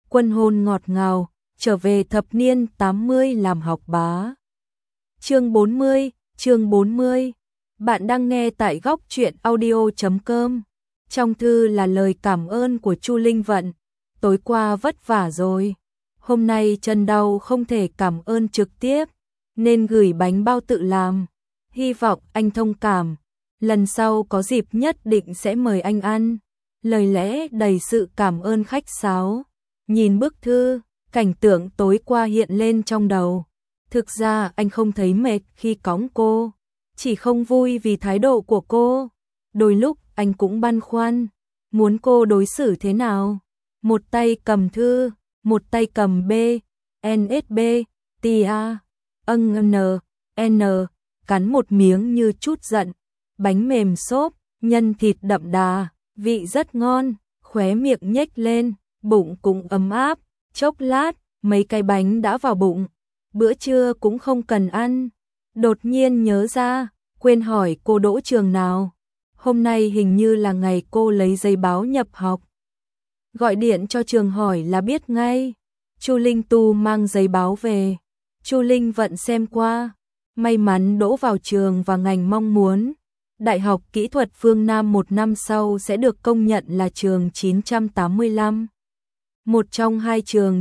quân hôn ngọt ngào, trở về thập niên 80 làm học bá. Chương 40. Bạn đang nghe tại góc truyện audio.com. Trong thư là lời cảm ơn của Chu Linh Vận. Tối qua vất vả rồi. Hôm nay chân đau không thể cảm ơn trực tiếp, nên gửi bánh bao tự làm. Hy vọng anh thông cảm. Lần sau có dịp nhất định sẽ mời anh ăn. Lời lẽ đầy sự cảm ơn khách sáo. Nhìn bức thư, cảnh tượng tối qua hiện lên trong đầu. Thực ra anh không thấy mệt khi cõng cô, chỉ không vui vì thái độ của cô. Đôi lúc anh cũng băn khoăn, muốn cô đối xử thế nào. Một tay cầm thư, một tay cầm NSB, tia, N, cắn một miếng như chút giận. Bánh mềm xốp, nhân thịt đậm đà, vị rất ngon, khóe miệng nhếch lên, bụng cũng ấm áp. Chốc lát, mấy cái bánh đã vào bụng. Bữa trưa cũng không cần ăn. Đột nhiên nhớ ra, quên hỏi cô đỗ trường nào. Hôm nay hình như là ngày cô lấy giấy báo nhập học. Gọi điện cho trường hỏi là biết ngay. Chu Linh Tu mang giấy báo về. Chu Linh Vận xem qua, may mắn đỗ vào trường và ngành mong muốn. Đại học Kỹ thuật Phương Nam 1 năm sau sẽ được công nhận là trường 985. Một trong hai trường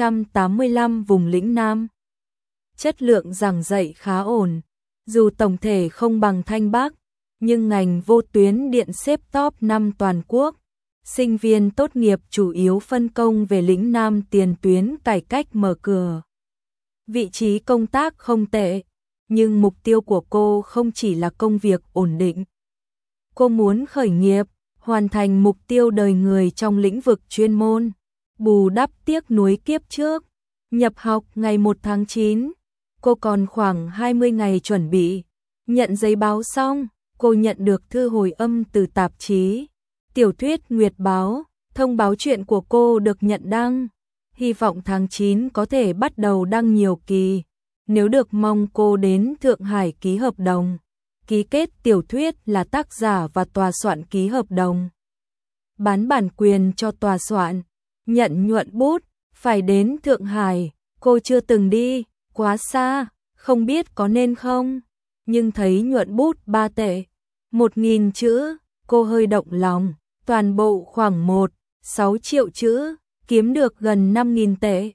985 vùng lĩnh Nam. Chất lượng giảng dạy khá ổn, dù tổng thể không bằng Thanh Bắc, nhưng ngành vô tuyến điện xếp top 5 toàn quốc. Sinh viên tốt nghiệp chủ yếu phân công về lĩnh Nam tiền tuyến cải cách mở cửa. Vị trí công tác không tệ, nhưng mục tiêu của cô không chỉ là công việc ổn định. Cô muốn khởi nghiệp, hoàn thành mục tiêu đời người trong lĩnh vực chuyên môn, bù đắp tiếc nuối kiếp trước. Nhập học ngày 1 tháng 9, cô còn khoảng 20 ngày chuẩn bị. Nhận giấy báo xong, cô nhận được thư hồi âm từ tạp chí Tiểu thuyết Nguyệt Báo, thông báo chuyện của cô được nhận đăng. Hy vọng tháng 9 có thể bắt đầu đăng nhiều kỳ. Nếu được mong cô đến Thượng Hải ký hợp đồng. Ký kết tiểu thuyết là tác giả và tòa soạn ký hợp đồng. Bán bản quyền cho tòa soạn. Nhận nhuận bút, phải đến Thượng Hải. Cô chưa từng đi, quá xa, không biết có nên không. Nhưng thấy nhuận bút 3 tệ, 1.000 chữ, cô hơi động lòng. Toàn bộ khoảng 6 triệu chữ, kiếm được gần 5.000 tệ.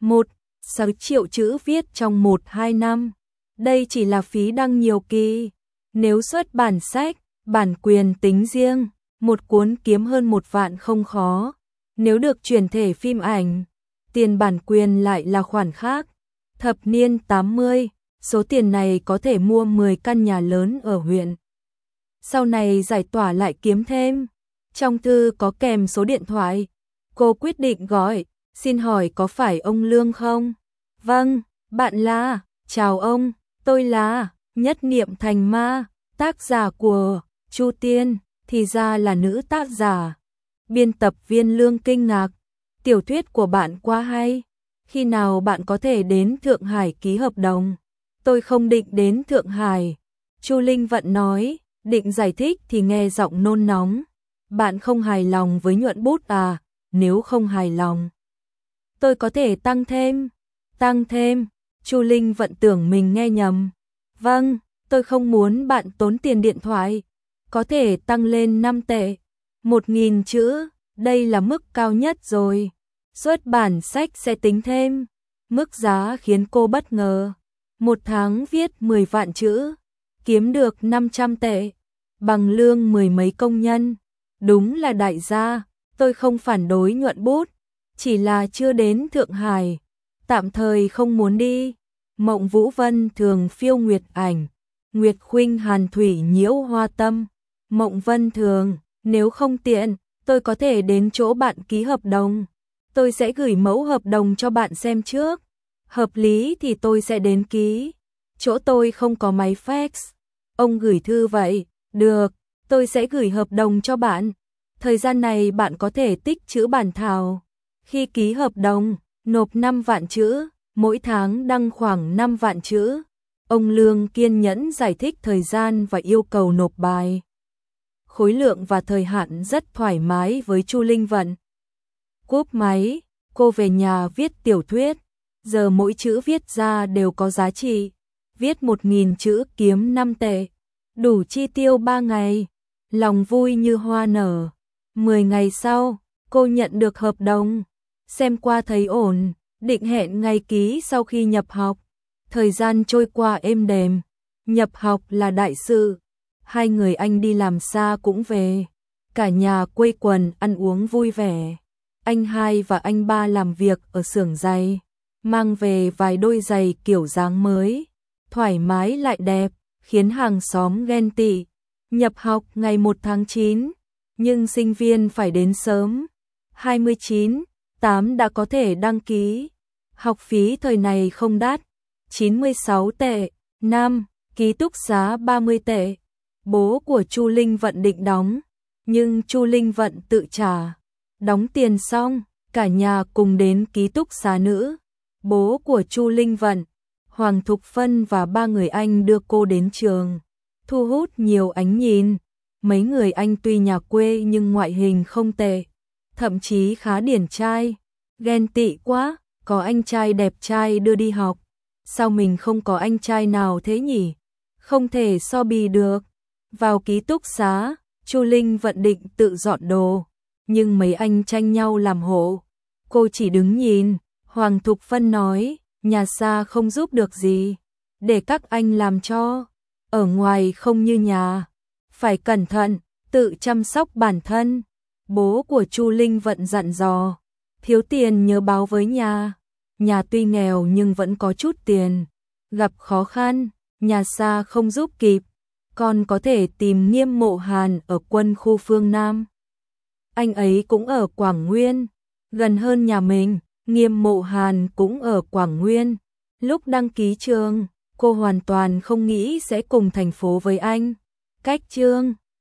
6 triệu chữ viết trong 1-2 năm. Đây chỉ là phí đăng nhiều kỳ. Nếu xuất bản sách, bản quyền tính riêng, một cuốn kiếm hơn 1 vạn không khó. Nếu được chuyển thể phim ảnh, tiền bản quyền lại là khoản khác. Thập niên 80, số tiền này có thể mua 10 căn nhà lớn ở huyện. Sau này giải tỏa lại kiếm thêm. Trong thư có kèm số điện thoại. Cô quyết định gọi, xin hỏi có phải ông Lương không? Vâng, bạn là, chào ông, tôi là Nhất Niệm Thành Ma, tác giả của Chu Tiên, thì ra là nữ tác giả. Biên tập viên Lương kinh ngạc, tiểu thuyết của bạn quá hay, khi nào bạn có thể đến Thượng Hải ký hợp đồng? Tôi không định đến Thượng Hải. Chu Linh Vận nói, định giải thích thì nghe giọng nôn nóng. Bạn không hài lòng với nhuận bút à? Nếu không hài lòng, tôi có thể tăng thêm. Tăng thêm, Chu Linh Vận tưởng mình nghe nhầm. Vâng, tôi không muốn bạn tốn tiền điện thoại. Có thể tăng lên 5 tệ. 1.000 chữ, đây là mức cao nhất rồi. Xuất bản sách sẽ tính thêm. Mức giá khiến cô bất ngờ. Một tháng viết 10 vạn chữ, kiếm được 500 tệ, bằng lương 10 mấy công nhân. Đúng là đại gia, tôi không phản đối nhuận bút, chỉ là chưa đến Thượng Hải, tạm thời không muốn đi. Mộng Vũ Vân thường phiêu nguyệt ảnh, Nguyệt Khuynh Hàn Thủy nhiễu hoa tâm. Mộng Vân thường, nếu không tiện, tôi có thể đến chỗ bạn ký hợp đồng. Tôi sẽ gửi mẫu hợp đồng cho bạn xem trước. Hợp lý thì tôi sẽ đến ký. Chỗ tôi không có máy fax. Ông gửi thư vậy, được, tôi sẽ gửi hợp đồng cho bạn. Thời gian này bạn có thể tích trữ bản thảo. Khi ký hợp đồng, nộp 5 vạn chữ, mỗi tháng đăng khoảng 5 vạn chữ. Ông Lương kiên nhẫn giải thích thời gian và yêu cầu nộp bài. Khối lượng và thời hạn rất thoải mái với Chu Linh Vận. Cúp máy, cô về nhà viết tiểu thuyết, giờ mỗi chữ viết ra đều có giá trị. Viết 1000 chữ kiếm 5 tệ, đủ chi tiêu 3 ngày, lòng vui như hoa nở. 10 ngày sau, cô nhận được hợp đồng, xem qua thấy ổn, định hẹn ngày ký sau khi nhập học. Thời gian trôi qua êm đềm, nhập học là đại sự, hai người anh đi làm xa cũng về, cả nhà quây quần ăn uống vui vẻ. Anh hai và anh ba làm việc ở xưởng giày, mang về vài đôi giày kiểu dáng mới, thoải mái lại đẹp, khiến hàng xóm ghen tị. Nhập học ngày 1 tháng 9, nhưng sinh viên phải đến sớm. 29/8 đã có thể đăng ký. Học phí thời này không đắt, 96 tệ, năm, ký túc xá 30 tệ. Bố của Chu Linh Vận định đóng, nhưng Chu Linh Vận tự trả. Đóng tiền xong, cả nhà cùng đến ký túc xá nữ. Bố của Chu Linh Vận, Hoàng Thục Phân và 3 người anh đưa cô đến trường, thu hút nhiều ánh nhìn. Mấy người anh tuy nhà quê nhưng ngoại hình không tệ, thậm chí khá điển trai. Ghen tị quá, có anh trai đẹp trai đưa đi học, sao mình không có anh trai nào thế nhỉ? Không thể so bì được. Vào ký túc xá, Chu Linh Vận định tự dọn đồ, nhưng mấy anh tranh nhau làm hộ. Cô chỉ đứng nhìn. Hoàng Thục Phân nói, nhà xa không giúp được gì, để các anh làm cho. Ở ngoài không như nhà, phải cẩn thận, tự chăm sóc bản thân. Bố của Chu Linh Vận dặn dò, thiếu tiền nhớ báo với nhà. Nhà tuy nghèo nhưng vẫn có chút tiền, gặp khó khăn, nhà xa không giúp kịp, con có thể tìm Nghiêm Mộ Hàn ở quân khu phương Nam. Anh ấy cũng ở Quảng Nguyên, gần hơn nhà mình. Nghiêm Mộ Hàn cũng ở Quảng Nguyên. Lúc đăng ký trường, cô hoàn toàn không nghĩ sẽ cùng thành phố với anh. Cách trường